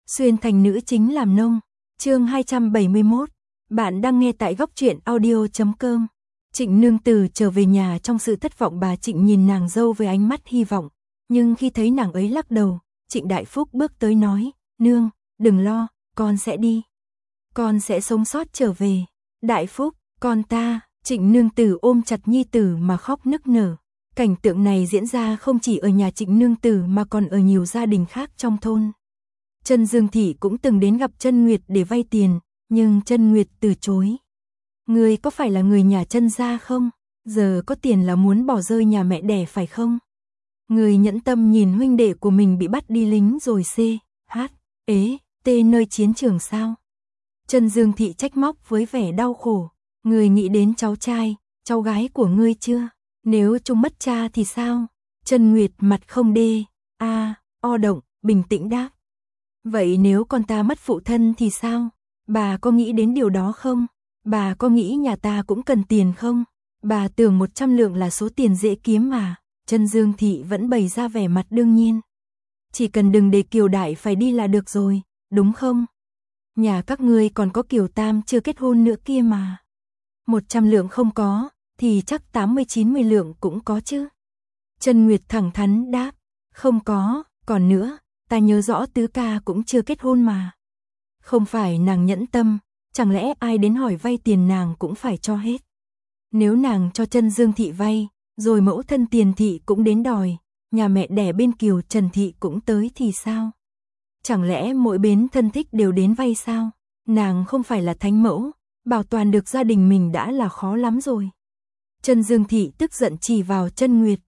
Xuyên thành nữ chính làm nông. Chương 271. Bạn đang nghe tại góc truyện audio.com. Trịnh Nương Tử trở về nhà trong sự thất vọng, bà Trịnh nhìn nàng dâu với ánh mắt hy vọng, nhưng khi thấy nàng ấy lắc đầu, Trịnh Đại Phúc bước tới nói, "Nương, đừng lo, con sẽ đi. Con sẽ sống sót trở về." "Đại Phúc, con ta." Trịnh Nương Tử ôm chặt nhi tử mà khóc nức nở. Cảnh tượng này diễn ra không chỉ ở nhà Trịnh Nương Tử mà còn ở nhiều gia đình khác trong thôn. Trân Dương Thị cũng từng đến gặp Trân Nguyệt để vay tiền, nhưng Trân Nguyệt từ chối. "Ngươi có phải là người nhà Trân gia không? Giờ có tiền là muốn bỏ rơi nhà mẹ đẻ phải không? Ngươi nhẫn tâm nhìn huynh đệ của mình bị bắt đi lính rồi nơi chiến trường sao?" Trân Dương Thị trách móc với vẻ đau khổ. "Ngươi nghĩ đến cháu trai, cháu gái của ngươi chưa? Nếu chúng mất cha thì sao?" Trân Nguyệt mặt không đê, động, bình tĩnh đáp. "Vậy nếu con ta mất phụ thân thì sao? Bà có nghĩ đến điều đó không? Bà có nghĩ nhà ta cũng cần tiền không? Bà tưởng 100 lượng là số tiền dễ kiếm mà." Trân Dương Thị vẫn bày ra vẻ mặt đương nhiên. "Chỉ cần đừng để Kiều Đại phải đi là được rồi, đúng không? Nhà các ngươi còn có Kiều Tam chưa kết hôn nữa kia mà. 100 lượng không có, thì chắc 80-90 lượng cũng có chứ." Trân Nguyệt thẳng thắn đáp, "Không có, còn nữa, ta nhớ rõ Tứ ca cũng chưa kết hôn mà." Không phải nàng nhẫn tâm, chẳng lẽ ai đến hỏi vay tiền nàng cũng phải cho hết. Nếu nàng cho Trân Dương Thị vay, rồi mẫu thân Tiền Thị cũng đến đòi, nhà mẹ đẻ bên Kiều Trần Thị cũng tới thì sao? Chẳng lẽ mỗi bên thân thích đều đến vay sao? Nàng không phải là thánh mẫu, bảo toàn được gia đình mình đã là khó lắm rồi. Trân Dương Thị tức giận chỉ vào Trân Nguyệt,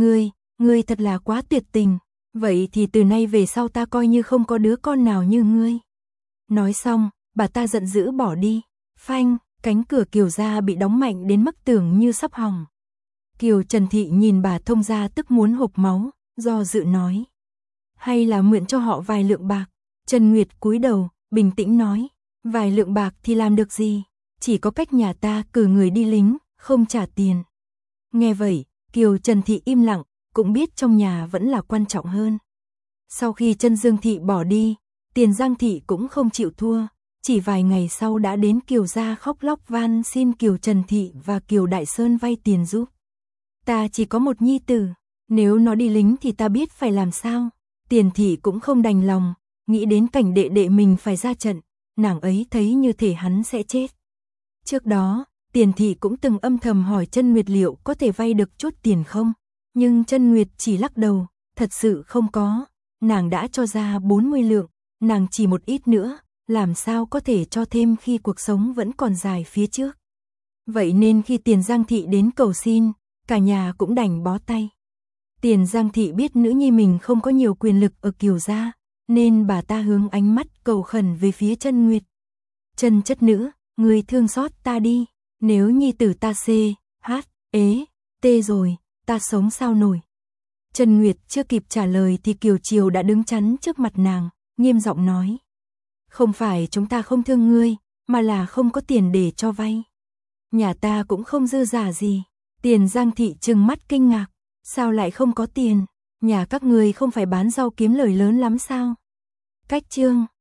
ngươi thật là quá tuyệt tình, vậy thì từ nay về sau ta coi như không có đứa con nào như ngươi." Nói xong, bà ta giận dữ bỏ đi. Phanh, cánh cửa Kiều gia bị đóng mạnh đến mức tưởng như sắp hỏng. Kiều Trần Thị nhìn bà thông gia tức muốn hộc máu, do dự nói, "Hay là mượn cho họ vài lượng bạc." Trân Nguyệt cúi đầu, bình tĩnh nói, "Vài lượng bạc thì làm được gì? Chỉ có cách nhà ta cử người đi lính, không trả tiền." Nghe vậy, Kiều Trần Thị im lặng, cũng biết trong nhà vẫn là quan trọng hơn. Sau khi Trân Dương Thị bỏ đi, Tiền Giang Thị cũng không chịu thua, chỉ vài ngày sau đã đến Kiều gia khóc lóc van xin Kiều Trần Thị và Kiều Đại Sơn vay tiền giúp. "Ta chỉ có một nhi tử, nếu nó đi lính thì ta biết phải làm sao." Tiền Thị cũng không đành lòng, nghĩ đến cảnh đệ đệ mình phải ra trận, nàng ấy thấy như thể hắn sẽ chết. Trước đó, Tiền Thị cũng từng âm thầm hỏi Trân Nguyệt liệu có thể vay được chút tiền không, nhưng Trân Nguyệt chỉ lắc đầu, thật sự không có. Nàng đã cho ra 40 lượng, nàng chỉ một ít nữa, làm sao có thể cho thêm khi cuộc sống vẫn còn dài phía trước. Vậy nên khi Tiền Giang Thị đến cầu xin, cả nhà cũng đành bó tay. Tiền Giang Thị biết nữ nhi mình không có nhiều quyền lực ở Kiều gia, nên bà ta hướng ánh mắt cầu khẩn về phía Trân Nguyệt. "Trân chất nữ, ngươi thương xót ta đi, nếu nhi tử ta rồi, ta sống sao nổi." Trân Nguyệt chưa kịp trả lời thì Kiều Triều đã đứng chắn trước mặt nàng, nghiêm giọng nói, "Không phải chúng ta không thương ngươi, mà là không có tiền để cho vay. Nhà ta cũng không dư giả gì." Tiền Giang Thị trừng mắt kinh ngạc, "Sao lại không có tiền? Nhà các ngươi không phải bán rau kiếm lời lớn lắm sao?" Cách chương